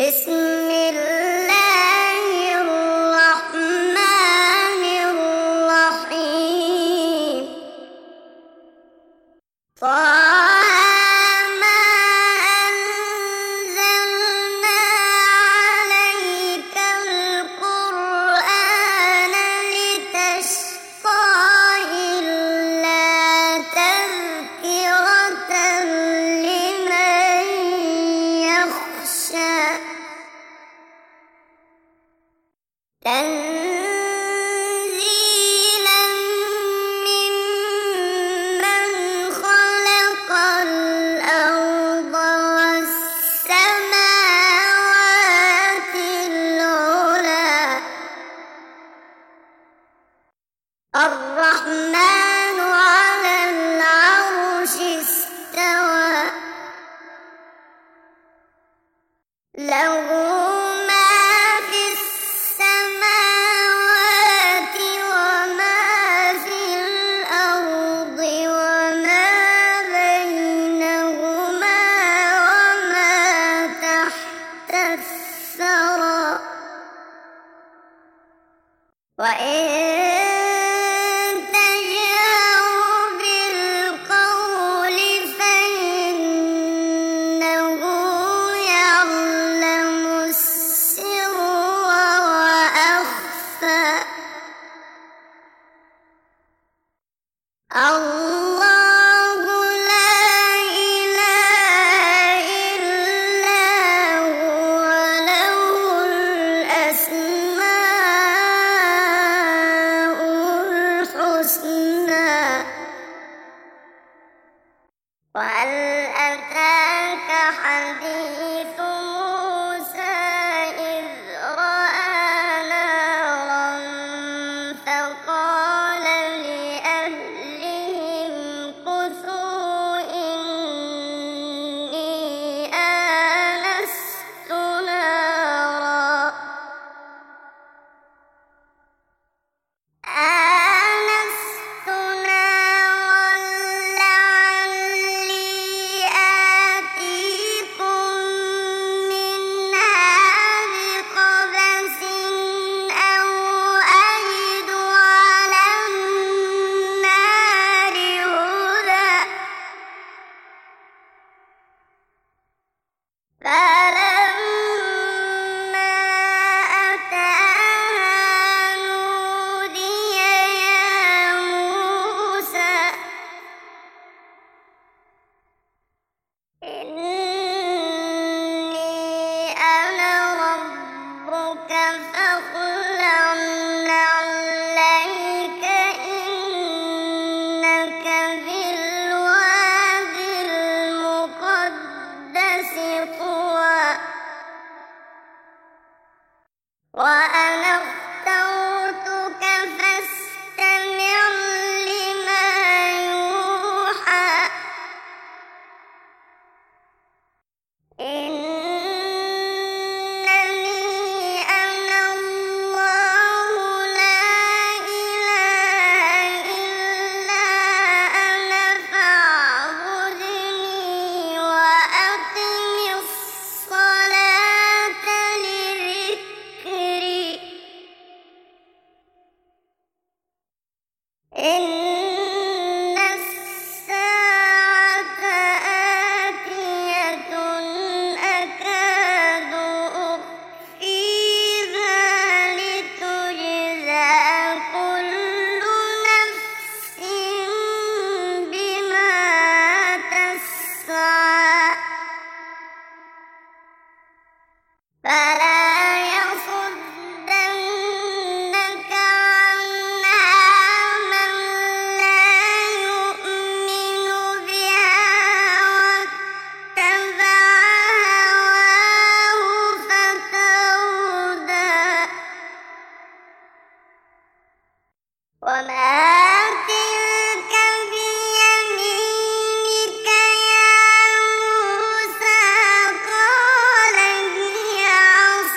بسم الله الرحمن الرحيم طه ما أنزلنا عليك القرآن لتشقى إلا تذكرة لمن يخشى تنزيلا ممن خلق الأرض والسماوات العلى الرحمن على العرش استوى له وإن تجهر بالقول فإنه يعلم السر وأخفى الله لا إله إلا هو له الأسماء الحسنى وهل أتاك حديث موسى إذ رأى نارا فقال لأهلهم كثوا إني آنست نارا لعلي آتيكم منها بقبس أو أجد على النار هدى فلما أتاها نودي يا موسى إني أنا ربك فاخلع نعليك إنك بالواد المقدس طوى وأنا اخترتك فاستمع لما يوحى إنني أنا الله لا إله إلا أنا فاعبدني وأقم الصلاة لذكري إن الساعة آتية أكاد أخفيها لتجزى كل نفس بما تسعى فلا يصدنك عنها من لا يؤمن بها واتبع هواه فتردى وما تلك بيمينك يا موسى قال هي عصاي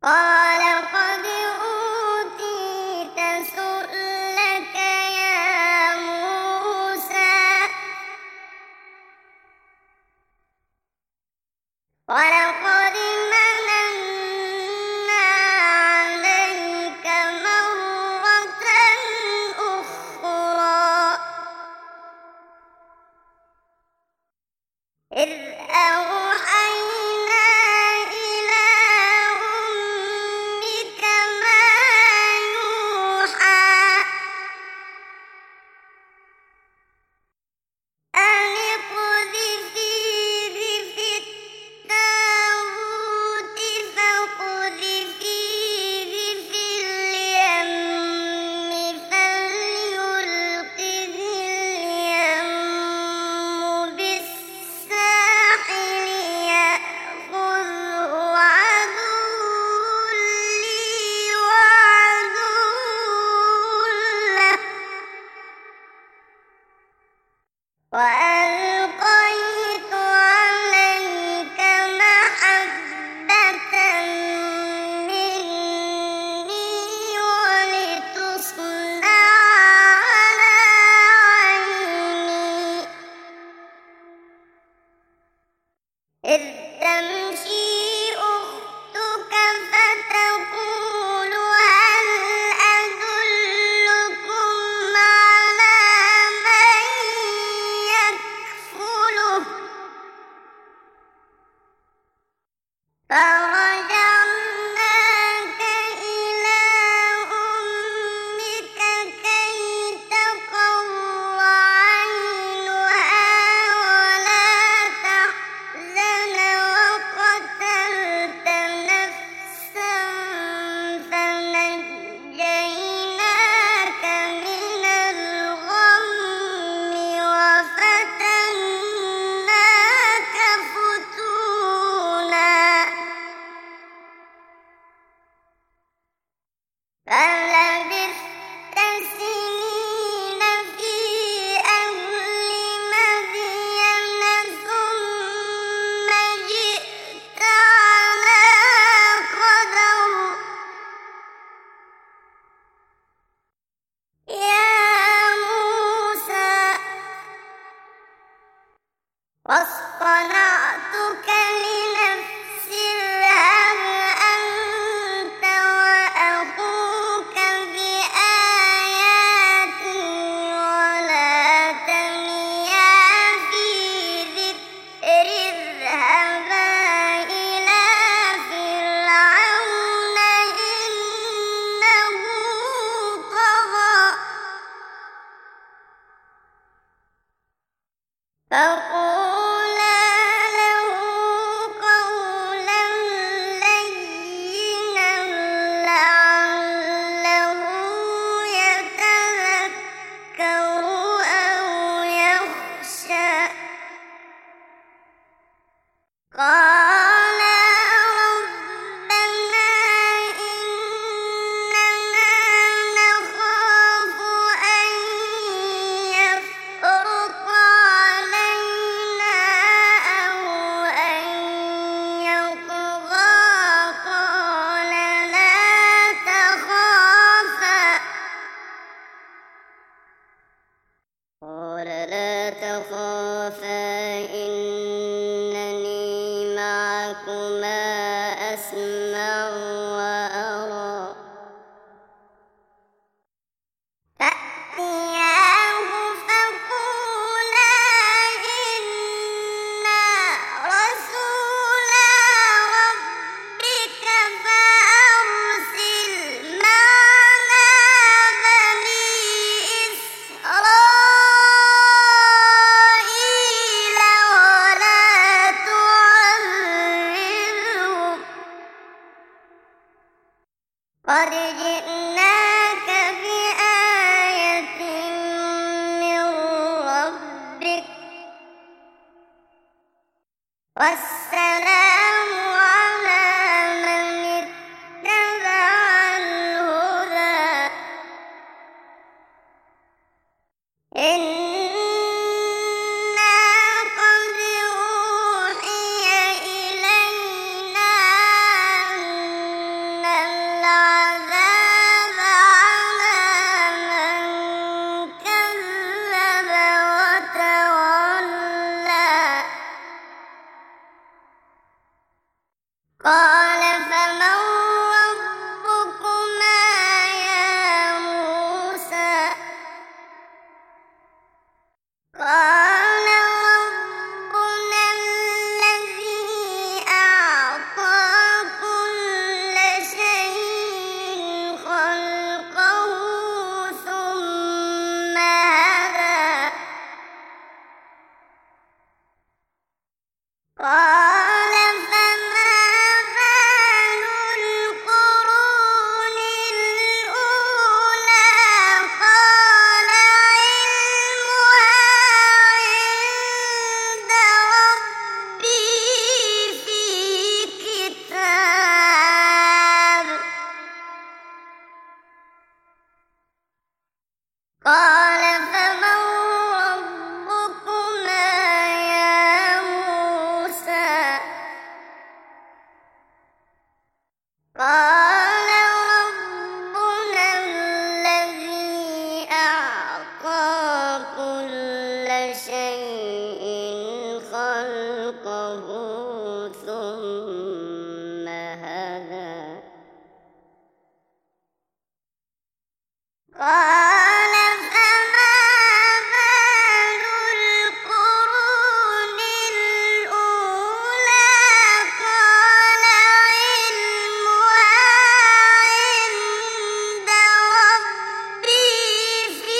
قال قد أوتيت سؤلك يا موسى ولقد مننا عليك مرة أخرى إذ أوحينا إلى أمك ما يوحى أن اقذفيه في التابوت فاقذفيه في اليم فليلقه اليم بالساحل يأخذه عدو لي وعدو له وألقيت عليك محبة مني ولتصنع على عيني إذ تمشي أختك فتقول هل أدلكم على من يكفله فرجعناك إلى أمك كي تقر عينها ولا تحزن وقتلت نفسا فنجيناك من الغم وفتناك فتونا فلبثت سنين في أهل مدين ثم جئت على قدر يا موسى واصطنعتك لنفسي اذهب أنت وأخوك بآياتي ولا تنيا في ذكري اذهبا إلى فرعون إنه طغى فقولا له قولا لينا لعله يتذكر أو يخشى قالا ربنا إننا نخاف أن يفرط علينا أو أن يطغى قال لا تخافا إنني معكما أسمع وأرى فأتياه فقولا إنا رسولا ربك فأرسل معنا بني إسرائيل ولا تعذبهم قد جئناك بآية من ربك والسلام على من اتبع الهدى إنا قد أوحي إلينا أن هذا قال فما بال القرون الأولى قال علمها عند ربي في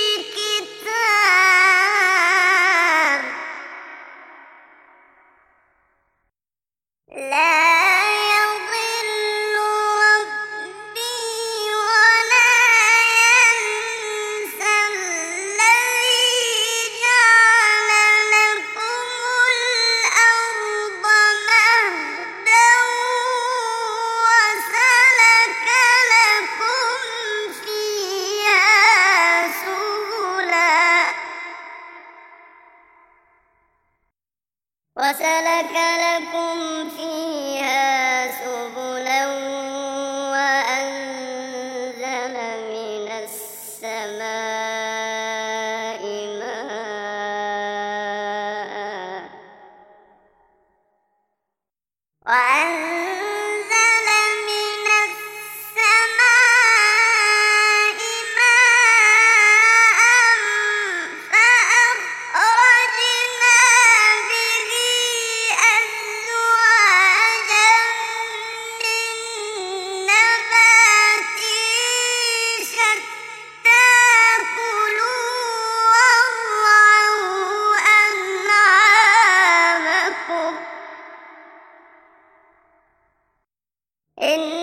كتاب لا يضل ربي ولا ينسى الذي جعل لكم الأرض مهدا وسلك لكم فيها سبلا وأنزل من السماء ماء فأخرجنا به أزواجا من نبات شتى كلوا وارعوا أنعامكم